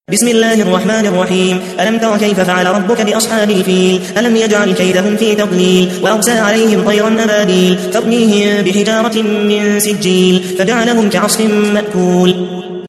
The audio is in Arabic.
بسم الله الرحمن الرحيم. ألم تر كيف فعل ربك بأصحاب الفيل؟ ألم يجعل كيدهم في تضليل وأرسل عليهم طيرا أبابيل ترميهم بحجارة من سجيل فجعلهم كعصف مأكول.